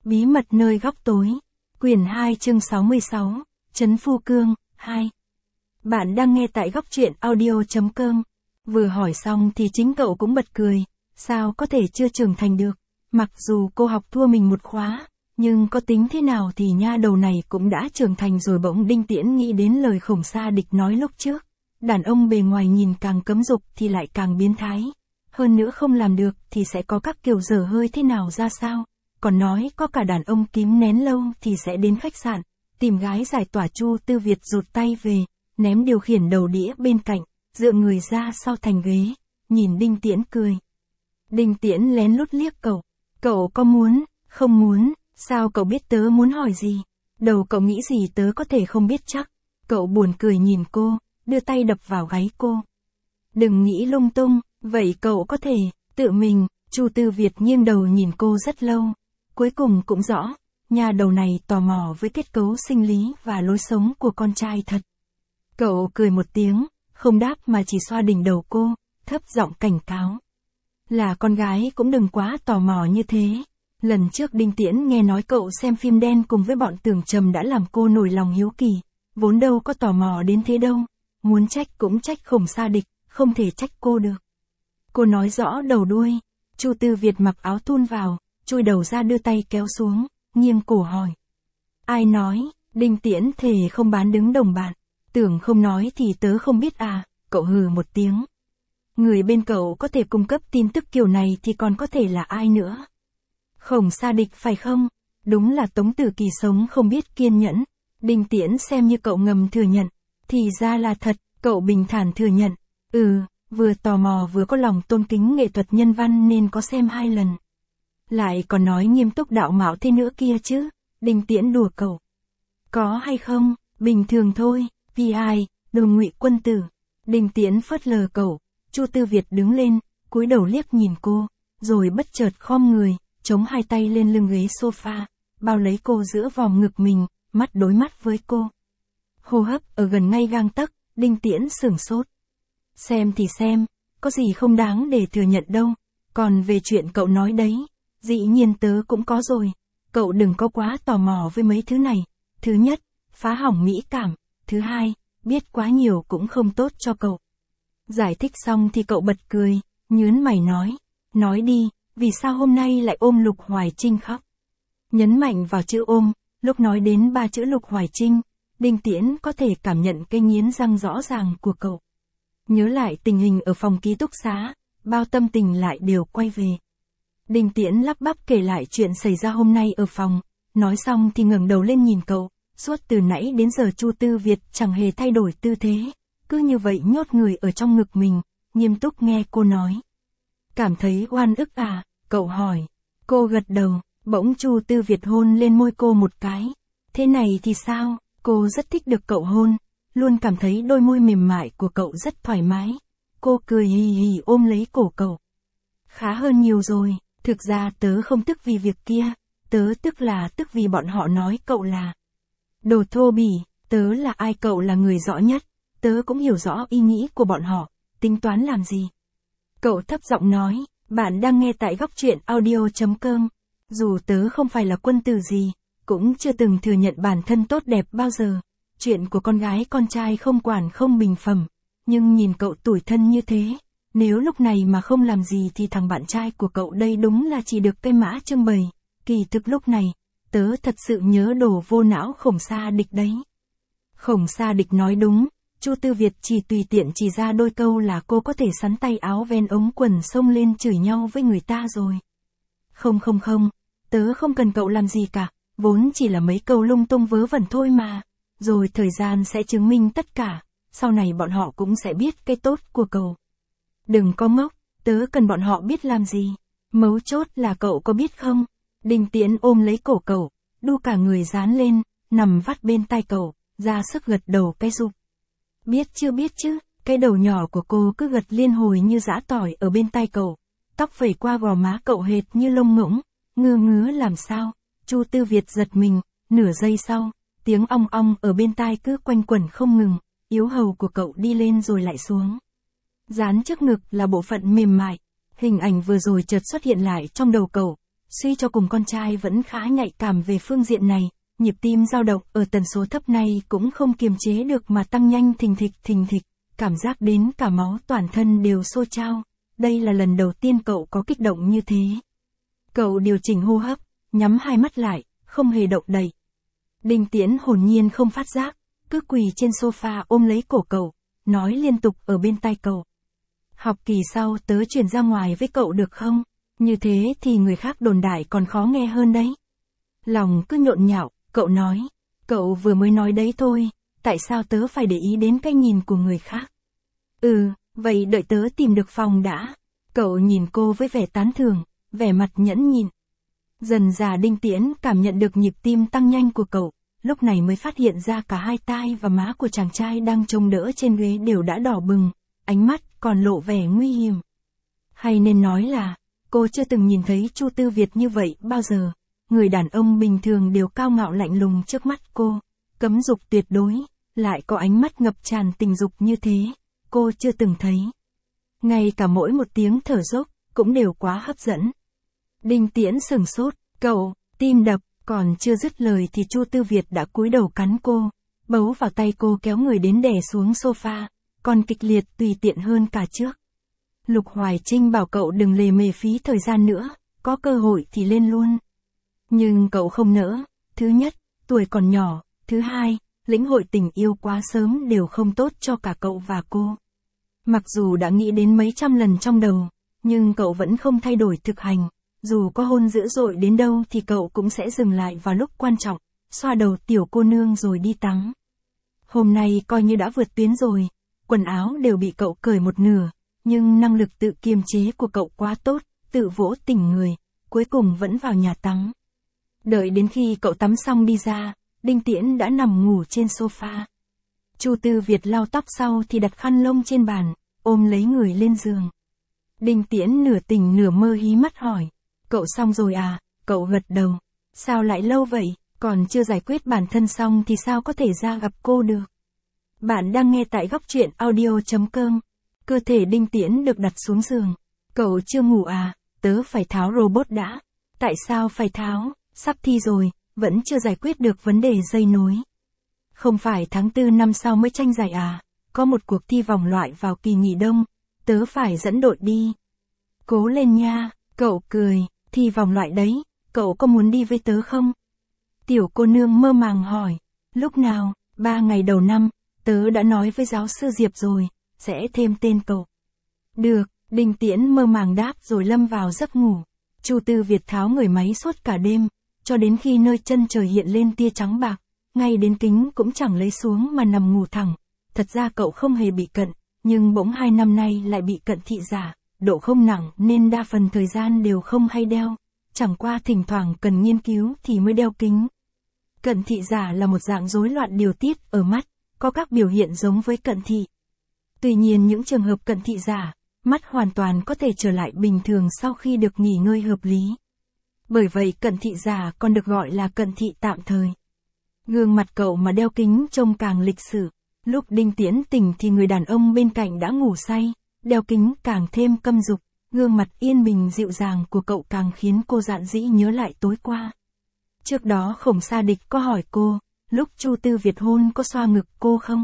Bí mật nơi góc tối. Quyển 2 chương 66. Trấn Phu Cương, 2. Bạn đang nghe tại góc truyện audio.com. Vừa hỏi xong thì chính cậu cũng bật cười. Sao có thể chưa trưởng thành được? Mặc dù cô học thua mình một khóa, nhưng có tính thế nào thì nha đầu này cũng đã trưởng thành rồi. Bỗng Đinh Tiễn nghĩ đến lời Khổng Sa Địch nói lúc trước. Đàn ông bề ngoài nhìn càng cấm dục thì lại càng biến thái. Hơn nữa không làm được thì sẽ có các kiểu dở hơi thế nào ra sao. Còn nói có cả đàn ông kìm nén lâu thì sẽ đến khách sạn, tìm gái giải tỏa. Chu Tư Việt rụt tay về, ném điều khiển đầu đĩa bên cạnh, dựa người ra sau thành ghế, nhìn Đinh Tiễn cười. Đinh Tiễn lén lút liếc cậu. Cậu có muốn, không muốn, sao cậu biết tớ muốn hỏi gì? Đầu cậu nghĩ gì tớ có thể không biết chắc. Cậu buồn cười nhìn cô, đưa tay đập vào gáy cô. Đừng nghĩ lung tung, vậy cậu có thể, tự mình. Chu Tư Việt nghiêng đầu nhìn cô rất lâu. Cuối cùng cũng rõ, nhà đầu này tò mò với kết cấu sinh lý và lối sống của con trai thật. Cậu cười một tiếng, không đáp mà chỉ xoa đỉnh đầu cô, thấp giọng cảnh cáo. Là con gái cũng đừng quá tò mò như thế. Lần trước Đinh Tiễn nghe nói cậu xem phim đen cùng với bọn Tưởng Trầm đã làm cô nổi lòng hiếu kỳ, vốn đâu có tò mò đến thế đâu. Muốn trách cũng trách Khổng Sa Địch, không thể trách cô được. Cô nói rõ đầu đuôi. Chu Tư Việt mặc áo thun vào, chui đầu ra đưa tay kéo xuống, nghiêng cổ hỏi. Ai nói? Đinh Tiễn thề không bán đứng đồng bạn. Tưởng không nói thì tớ không biết à? Cậu hừ một tiếng. Người bên cậu có thể cung cấp tin tức kiểu này thì còn có thể là ai nữa? Khổng Sa Địch phải không? Đúng là Tống Tử Kỳ sống không biết kiên nhẫn. Đinh Tiễn xem như cậu ngầm thừa nhận. Thì ra là thật, cậu bình thản thừa nhận. Vừa tò mò vừa có lòng tôn kính nghệ thuật nhân văn nên có xem 2 lần. Lại còn nói nghiêm túc đạo mạo thế nữa kia chứ. Đinh Tiễn đùa cậu. Có hay không, bình thường thôi, vì ai, đồ Ngụy quân tử. Đinh Tiễn phớt lờ cậu. Chu Tư Việt đứng lên, cúi đầu liếc nhìn cô, rồi bất chợt khom người, chống 2 tay lên lưng ghế sofa, bao lấy cô giữa vòng ngực mình, mắt đối mắt với cô. Hô hấp ở gần ngay gang tấc. Đinh Tiễn sửng sốt. Xem thì xem, có gì không đáng để thừa nhận đâu. Còn về chuyện cậu nói đấy, dĩ nhiên tớ cũng có rồi. Cậu đừng có quá tò mò với mấy thứ này. Thứ nhất, phá hỏng mỹ cảm. Thứ hai, biết quá nhiều cũng không tốt cho cậu. Giải thích xong thì cậu bật cười, nhướng mày nói. Nói đi, vì sao hôm nay lại ôm Lục Hoài Trinh khóc? Nhấn mạnh vào chữ ôm, lúc nói đến 3 chữ Lục Hoài Trinh, Đinh Tiễn có thể cảm nhận cái nghiến răng rõ ràng của cậu. Nhớ lại tình hình ở phòng ký túc xá, bao tâm tình lại đều quay về. Đinh Tiễn lắp bắp kể lại chuyện xảy ra hôm nay ở phòng, nói xong thì ngẩng đầu lên nhìn cậu, suốt từ nãy đến giờ Chu Tư Việt chẳng hề thay đổi tư thế, cứ như vậy nhốt người ở trong ngực mình, nghiêm túc nghe cô nói. Cảm thấy oan ức à? Cậu hỏi. Cô gật đầu, bỗng Chu Tư Việt hôn lên môi cô một cái. Thế này thì sao? Cô rất thích được cậu hôn, luôn cảm thấy đôi môi mềm mại của cậu rất thoải mái. Cô cười hì hì ôm lấy cổ cậu. Khá hơn nhiều rồi, thực ra tớ không tức vì việc kia, tớ tức vì bọn họ nói cậu là đồ thô bỉ. Tớ là ai cậu là người rõ nhất, tớ cũng hiểu rõ ý nghĩ của bọn họ, tính toán làm gì. Cậu thấp giọng nói, bạn đang nghe tại góc truyện audio.com. Dù tớ không phải là quân tử gì, cũng chưa từng thừa nhận bản thân tốt đẹp bao giờ. Chuyện của con gái con trai không quản không bình phẩm. Nhưng nhìn cậu tủi thân như thế, nếu lúc này mà không làm gì thì thằng bạn trai của cậu đây đúng là chỉ được cây mã trưng bày. Kỳ thực lúc này, tớ thật sự nhớ đồ vô não Khổng Sa Địch đấy. Khổng Sa Địch nói đúng. Chu Tư Việt chỉ tùy tiện chỉ ra đôi câu là cô có thể sắn tay áo ven ống quần xông lên chửi nhau với người ta rồi. Không, tớ không cần cậu làm gì cả, vốn chỉ là mấy câu lung tung vớ vẩn thôi mà. Rồi thời gian sẽ chứng minh tất cả, sau này bọn họ cũng sẽ biết cái tốt của cậu. Đừng có ngốc, tớ cần bọn họ biết làm gì. Mấu chốt là cậu có biết không? Đinh Tiễn ôm lấy cổ cậu, đu cả người dán lên, nằm vắt bên tai cậu, ra sức gật đầu cái rụp. Biết chứ, cái đầu nhỏ của cô cứ gật liên hồi như giã tỏi ở bên tai cậu. Tóc phẩy qua gò má cậu hệt như lông ngỗng, ngứa làm sao. Chu Tư Việt giật mình, nửa giây sau, tiếng ong ong ở bên tai cứ quanh quẩn không ngừng, yếu hầu của cậu đi lên rồi lại xuống. Dán trước ngực là bộ phận mềm mại, hình ảnh vừa rồi chợt xuất hiện lại trong đầu cậu, suy cho cùng con trai vẫn khá nhạy cảm về phương diện này, nhịp tim dao động ở tần số thấp này cũng không kiềm chế được mà tăng nhanh thình thịch, cảm giác đến cả máu toàn thân đều xô trao. Đây là lần đầu tiên cậu có kích động như thế. Cậu điều chỉnh hô hấp, nhắm hai mắt lại, không hề động đậy. Đinh Tiễn hồn nhiên không phát giác, cứ quỳ trên sofa ôm lấy cổ cậu, nói liên tục ở bên tai cậu. Học kỳ sau tớ chuyển ra ngoài với cậu được không? Như thế thì người khác đồn đại còn khó nghe hơn đấy. Lòng cứ nhộn nhạo, cậu nói. Cậu vừa mới nói đấy thôi, tại sao tớ phải để ý đến cái nhìn của người khác? Vậy đợi tớ tìm được phòng đã. Cậu nhìn cô với vẻ tán thưởng, vẻ mặt nhẫn nhịn. Dần dà Đinh Tiễn cảm nhận được nhịp tim tăng nhanh của cậu, lúc này mới phát hiện ra cả hai tai và má của chàng trai đang trông đỡ trên ghế đều đã đỏ bừng, ánh mắt còn lộ vẻ nguy hiểm. Hay nên nói là, cô chưa từng nhìn thấy Chu Tư Việt như vậy bao giờ. Người đàn ông bình thường đều cao ngạo lạnh lùng trước mắt cô, cấm dục tuyệt đối, lại có ánh mắt ngập tràn tình dục như thế, cô chưa từng thấy. Ngay cả mỗi một tiếng thở dốc, cũng đều quá hấp dẫn. Đinh Tiễn sửng sốt, cậu, tim đập, còn chưa dứt lời thì Chu Tư Việt đã cúi đầu cắn cô, bấu vào tay cô kéo người đến đè xuống sofa, còn kịch liệt tùy tiện hơn cả trước. Lục Hoài Trinh bảo cậu đừng lề mề phí thời gian nữa, có cơ hội thì lên luôn. Nhưng cậu không nỡ, thứ nhất, tuổi còn nhỏ, thứ hai, lĩnh hội tình yêu quá sớm đều không tốt cho cả cậu và cô. Mặc dù đã nghĩ đến mấy trăm lần trong đầu, nhưng cậu vẫn không thay đổi thực hành, dù có hôn dữ dội đến đâu thì cậu cũng sẽ dừng lại vào lúc quan trọng, xoa đầu tiểu cô nương rồi đi tắm. Hôm nay coi như đã vượt tuyến rồi, quần áo đều bị cậu cởi một nửa, nhưng năng lực tự kiềm chế của cậu quá tốt, tự vỗ tỉnh người, cuối cùng vẫn vào nhà tắm. Đợi đến khi cậu tắm xong đi ra, Đinh Tiễn đã nằm ngủ trên sofa. Chu Tư Việt lau tóc sau thì đặt khăn lông trên bàn, ôm lấy người lên giường. Đinh Tiễn nửa tỉnh nửa mơ hí mắt hỏi, cậu xong rồi à? Cậu gật đầu. Sao lại lâu vậy, còn chưa giải quyết bản thân xong thì sao có thể ra gặp cô được? Bạn đang nghe tại góc truyện audio.com. Cơ thể Đinh Tiễn được đặt xuống giường. Cậu chưa ngủ à? Tớ phải tháo robot đã. Tại sao phải tháo? Sắp thi rồi, vẫn chưa giải quyết được vấn đề dây nối. Không phải tháng 4 năm sau mới tranh giải à? Có một cuộc thi vòng loại vào kỳ nghỉ đông, tớ phải dẫn đội đi. Cố lên nha, cậu cười, thi vòng loại đấy, cậu có muốn đi với tớ không? Tiểu cô nương mơ màng hỏi, lúc nào? 3 ngày đầu năm, tớ đã nói với giáo sư Diệp rồi, sẽ thêm tên cậu. Được, Đinh Tiễn mơ màng đáp rồi lâm vào giấc ngủ. Chu Tư Việt tháo người máy suốt cả đêm, cho đến khi nơi chân trời hiện lên tia trắng bạc, ngay đến kính cũng chẳng lấy xuống mà nằm ngủ thẳng. Thật ra cậu không hề bị cận, nhưng bỗng 2 năm nay lại bị cận thị giả, độ không nặng nên đa phần thời gian đều không hay đeo, chẳng qua thỉnh thoảng cần nghiên cứu thì mới đeo kính. Cận thị giả là một dạng rối loạn điều tiết ở mắt, có các biểu hiện giống với cận thị. Tuy nhiên những trường hợp cận thị giả, mắt hoàn toàn có thể trở lại bình thường sau khi được nghỉ ngơi hợp lý. Bởi vậy cận thị giả còn được gọi là cận thị tạm thời. Gương mặt cậu mà đeo kính trông càng lịch sự. Lúc Đinh Tiễn tỉnh thì người đàn ông bên cạnh đã ngủ say, đeo kính càng thêm căm dục, gương mặt yên bình dịu dàng của cậu càng khiến cô dạn dĩ nhớ lại tối qua. Trước đó Khổng Sa Địch có hỏi cô, lúc Chu Tư Việt hôn có xoa ngực cô không?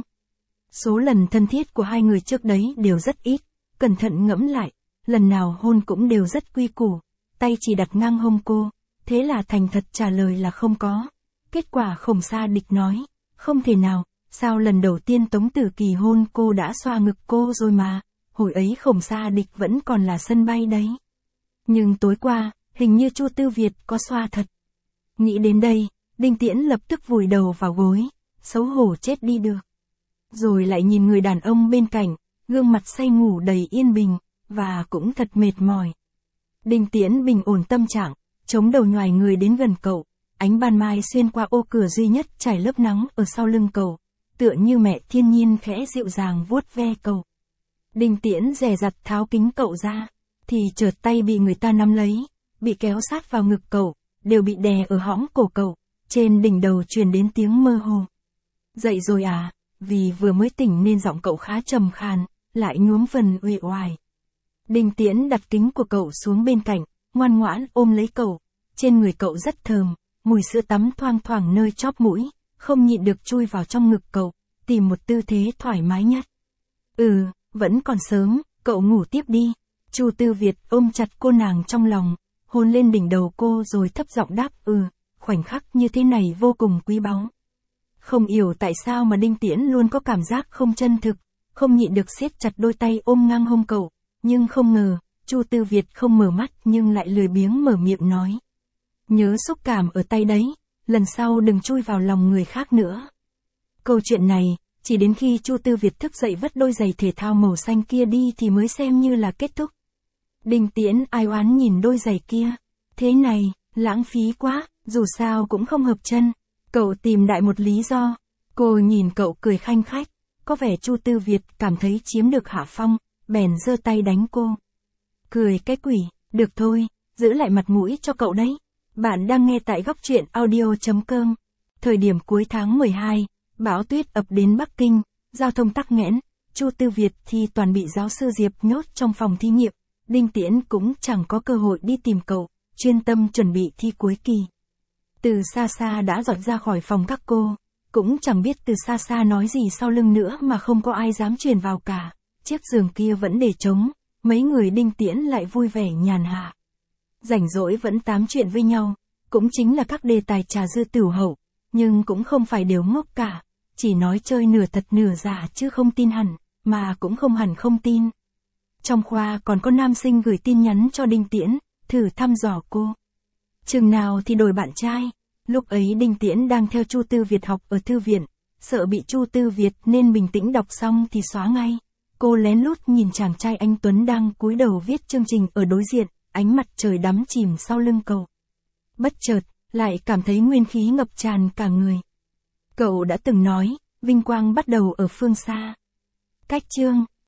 Số lần thân thiết của hai người trước đấy đều rất ít, cẩn thận ngẫm lại, lần nào hôn cũng đều rất quy củ, tay chỉ đặt ngang hông cô, thế là thành thật trả lời là không có. Kết quả Khổng Sa Địch nói, không thể nào, sao lần đầu tiên Tống Tử Kỳ hôn cô đã xoa ngực cô rồi mà, hồi ấy Khổng Sa Địch vẫn còn là sân bay đấy. Nhưng tối qua, hình như Chu Tư Việt có xoa thật. Nghĩ đến đây, Đinh Tiễn lập tức vùi đầu vào gối, xấu hổ chết đi được. Rồi lại nhìn người đàn ông bên cạnh, gương mặt say ngủ đầy yên bình, và cũng thật mệt mỏi. Đinh Tiễn bình ổn tâm trạng, chống đầu nhoài người đến gần cậu, ánh ban mai xuyên qua ô cửa duy nhất trải lớp nắng ở sau lưng cậu, tựa như mẹ thiên nhiên khẽ dịu dàng vuốt ve cậu. Đinh Tiễn dè dặt tháo kính cậu ra, thì chợt tay bị người ta nắm lấy, bị kéo sát vào ngực cậu, đều bị đè ở hõm cổ cậu, trên đỉnh đầu truyền đến tiếng mơ hồ. Dậy rồi à? Vì vừa mới tỉnh nên giọng cậu khá trầm khàn, lại nhuốm phần uể oải. Đinh Tiễn đặt kính của cậu xuống bên cạnh, ngoan ngoãn ôm lấy cậu, trên người cậu rất thơm, mùi sữa tắm thoang thoảng nơi chóp mũi, không nhịn được chui vào trong ngực cậu, tìm một tư thế thoải mái nhất. Vẫn còn sớm, cậu ngủ tiếp đi. Chu Tư Việt ôm chặt cô nàng trong lòng, hôn lên đỉnh đầu cô rồi thấp giọng đáp khoảnh khắc như thế này vô cùng quý báu. Không hiểu tại sao mà Đinh Tiễn luôn có cảm giác không chân thực, không nhịn được siết chặt đôi tay ôm ngang hông cậu, nhưng không ngờ, Chu Tư Việt không mở mắt nhưng lại lười biếng mở miệng nói. Nhớ xúc cảm ở tay đấy, lần sau đừng chui vào lòng người khác nữa. Câu chuyện này, chỉ đến khi Chu Tư Việt thức dậy vứt đôi giày thể thao màu xanh kia đi thì mới xem như là kết thúc. Đinh Tiễn ai oán nhìn đôi giày kia. Thế này, lãng phí quá, dù sao cũng không hợp chân. Cậu tìm đại một lý do. Cô nhìn cậu cười khanh khách. Có vẻ Chu Tư Việt cảm thấy chiếm được hạ phong, bèn giơ tay đánh cô. Cười cái quỷ, được thôi, giữ lại mặt mũi cho cậu đấy. Bạn đang nghe tại góc truyện audio.com. Thời điểm cuối tháng 12, bão tuyết ập đến Bắc Kinh, giao thông tắc nghẽn, Chu Tư Việt thì toàn bị giáo sư Diệp nhốt trong phòng thí nghiệm. Đinh Tiễn cũng chẳng có cơ hội đi tìm cậu, chuyên tâm chuẩn bị thi cuối kỳ. Từ xa xa đã dọn ra khỏi phòng các cô, cũng chẳng biết từ xa xa nói gì sau lưng nữa mà không có ai dám truyền vào cả. Chiếc giường kia vẫn để trống, mấy người Đinh Tiễn lại vui vẻ nhàn hạ. Rảnh rỗi vẫn tám chuyện với nhau, cũng chính là các đề tài trà dư tửu hậu, nhưng cũng không phải đều ngốc cả, chỉ nói chơi nửa thật nửa giả chứ không tin hẳn, mà cũng không hẳn không tin. Trong khoa còn có nam sinh gửi tin nhắn cho Đinh Tiễn, thử thăm dò cô. Chừng nào thì đổi bạn trai. Lúc ấy Đinh Tiễn đang theo Chu Tư Việt học ở thư viện, sợ bị Chu Tư Việt nên bình tĩnh đọc xong thì xóa ngay. Cô lén lút nhìn chàng trai anh tuấn đang cúi đầu viết chương trình ở đối diện, ánh mặt trời đắm chìm sau lưng cậu. Bất chợt, lại cảm thấy nguyên khí ngập tràn cả người. Cậu đã từng nói, vinh quang bắt đầu ở phương xa. Cách chương